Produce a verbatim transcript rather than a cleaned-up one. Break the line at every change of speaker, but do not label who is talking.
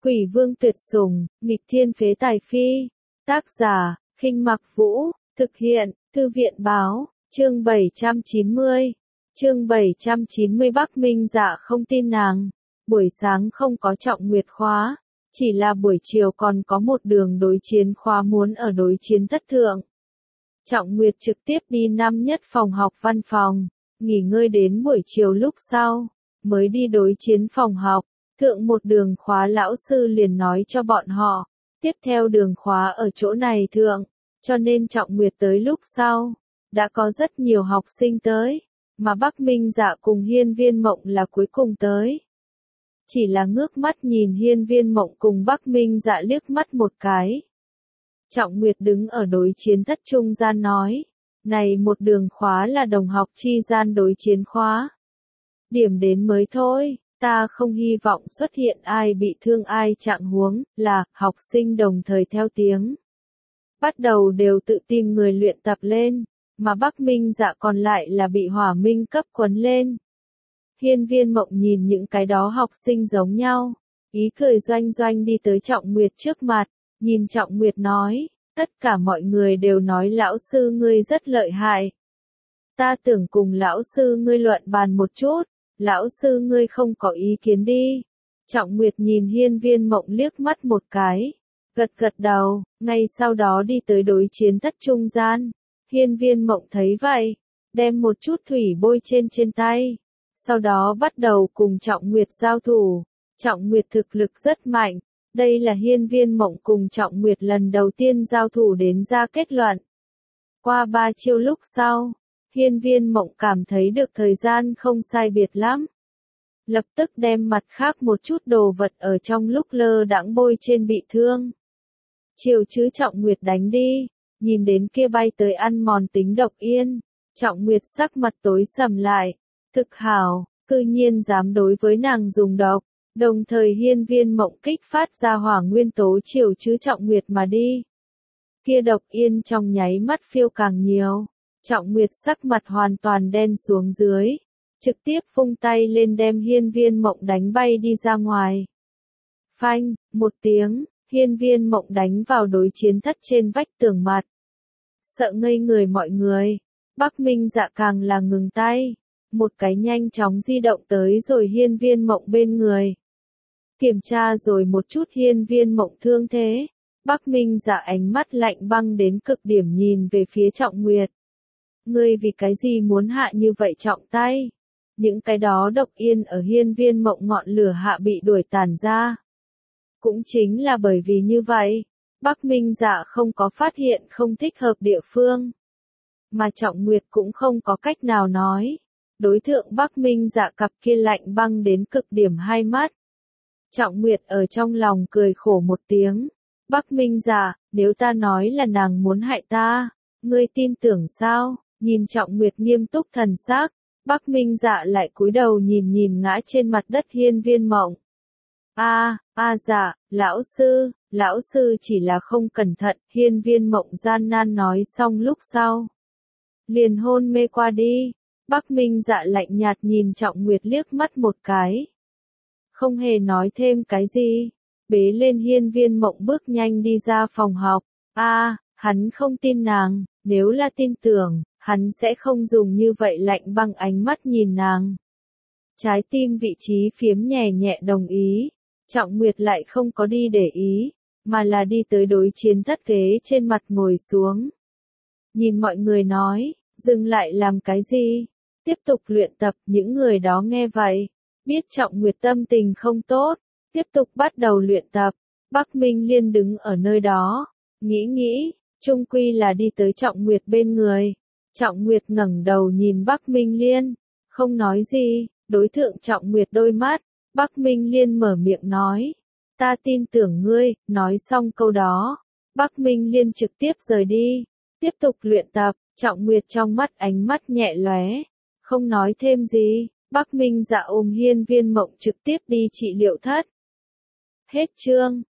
Quỷ vương tuyệt sủng, nghịch thiên phế tài phi. Tác giả, Khinh Mặc Vũ, thực hiện, Thư viện báo, chương bảy trăm chín mươi. Chương bảy trăm chín mươi Bắc Minh Dạ không tin nàng. Buổi sáng không có trọng nguyệt khóa, chỉ là buổi chiều còn có một đường đối chiến khóa muốn ở đối chiến thất thượng. Trọng Nguyệt trực tiếp đi năm nhất phòng học văn phòng, nghỉ ngơi đến buổi chiều lúc sau, mới đi đối chiến phòng học. Thượng một đường khóa lão sư liền nói cho bọn họ, tiếp theo đường khóa ở chỗ này thượng, cho nên Trọng Nguyệt tới lúc sau, đã có rất nhiều học sinh tới, mà Bắc Minh Dạ cùng Hiên Viên Mộng là cuối cùng tới. Chỉ là ngước mắt nhìn Hiên Viên Mộng cùng Bắc Minh Dạ liếc mắt một cái. Trọng Nguyệt đứng ở đối chiến thất trung gian nói, này một đường khóa là đồng học chi gian đối chiến khóa. Điểm đến mới thôi. Ta không hy vọng xuất hiện ai bị thương ai trạng huống, là, học sinh đồng thời theo tiếng. Bắt đầu đều tự tìm người luyện tập lên, mà Bắc Minh Dạ còn lại là bị hỏa minh cấp quấn lên. Hiên Viên Mộng nhìn những cái đó học sinh giống nhau, ý cười doanh doanh đi tới Trọng Nguyệt trước mặt, nhìn Trọng Nguyệt nói, tất cả mọi người đều nói lão sư ngươi rất lợi hại. Ta tưởng cùng lão sư ngươi luận bàn một chút. Lão sư ngươi không có ý kiến đi. Trọng Nguyệt nhìn Hiên Viên Mộng liếc mắt một cái, gật gật đầu, ngay sau đó đi tới đối chiến thất trung gian. Hiên Viên Mộng thấy vậy, đem một chút thủy bôi trên trên tay, sau đó bắt đầu cùng Trọng Nguyệt giao thủ. Trọng Nguyệt thực lực rất mạnh, đây là Hiên Viên Mộng cùng Trọng Nguyệt lần đầu tiên giao thủ đến ra kết luận. Qua ba chiêu lúc sau, Hiên Viên Mộng cảm thấy được thời gian không sai biệt lắm. Lập tức đem mặt khác một chút đồ vật ở trong lúc lơ đãng bôi trên bị thương. Chiều chứ Trọng Nguyệt đánh đi, nhìn đến kia bay tới ăn mòn tính độc yên. Trọng Nguyệt sắc mặt tối sầm lại, thực hảo, cư nhiên dám đối với nàng dùng độc. Đồng thời Hiên Viên Mộng kích phát ra hỏa nguyên tố chiều chứ Trọng Nguyệt mà đi. Kia độc yên trong nháy mắt phiêu càng nhiều. Trọng Nguyệt sắc mặt hoàn toàn đen xuống dưới, trực tiếp vung tay lên đem Hiên Viên Mộng đánh bay đi ra ngoài. Phanh, một tiếng, Hiên Viên Mộng đánh vào đối chiến thất trên vách tường mặt. Sợ ngây người mọi người, Bắc Minh Dạ càng là ngừng tay, một cái nhanh chóng di động tới rồi Hiên Viên Mộng bên người. Kiểm tra rồi một chút Hiên Viên Mộng thương thế, Bắc Minh Dạ ánh mắt lạnh băng đến cực điểm nhìn về phía Trọng Nguyệt. Ngươi vì cái gì muốn hạ như vậy Trọng tay? Những cái đó độc yên ở Hiên Viên Mộng ngọn lửa hạ bị đuổi tàn ra. Cũng chính là bởi vì như vậy, Bắc Minh Dạ không có phát hiện không thích hợp địa phương. Mà Trọng Nguyệt cũng không có cách nào nói. Đối tượng Bắc Minh Dạ cặp kia lạnh băng đến cực điểm hai mắt. Trọng Nguyệt ở trong lòng cười khổ một tiếng. Bắc Minh Dạ, nếu ta nói là nàng muốn hại ta, ngươi tin tưởng sao? Nhìn Trọng Nguyệt nghiêm túc thần sắc, Bắc Minh Dạ lại cúi đầu nhìn nhìn ngã trên mặt đất Hiên Viên Mộng. A, a dạ, lão sư, lão sư chỉ là không cẩn thận, Hiên Viên Mộng gian nan nói xong lúc sau. Liền hôn mê qua đi, Bắc Minh Dạ lạnh nhạt nhìn Trọng Nguyệt liếc mắt một cái. Không hề nói thêm cái gì, bế lên Hiên Viên Mộng bước nhanh đi ra phòng học. A, hắn không tin nàng, nếu là tin tưởng, hắn sẽ không dùng như vậy lạnh băng ánh mắt nhìn nàng. Trái tim vị trí phiếm nhẹ nhẹ đồng ý, Trọng Nguyệt lại không có đi để ý, mà là đi tới đối chiến thất ghế trên mặt ngồi xuống. Nhìn mọi người nói, dừng lại làm cái gì? Tiếp tục luyện tập, những người đó nghe vậy, biết Trọng Nguyệt tâm tình không tốt, tiếp tục bắt đầu luyện tập. Bắc Minh Liên đứng ở nơi đó, nghĩ nghĩ, chung quy là đi tới Trọng Nguyệt bên người. Trọng Nguyệt ngẩng đầu nhìn Bắc Minh Liên, không nói gì, đối thượng Trọng Nguyệt đôi mắt, Bắc Minh Liên mở miệng nói, ta tin tưởng ngươi. Nói xong câu đó, Bắc Minh Liên trực tiếp rời đi, tiếp tục luyện tập. Trọng Nguyệt trong mắt ánh mắt nhẹ lóe, không nói thêm gì. Bắc Minh Dạ ôm Hiên Viên Mộng trực tiếp đi trị liệu thất. Hết chương.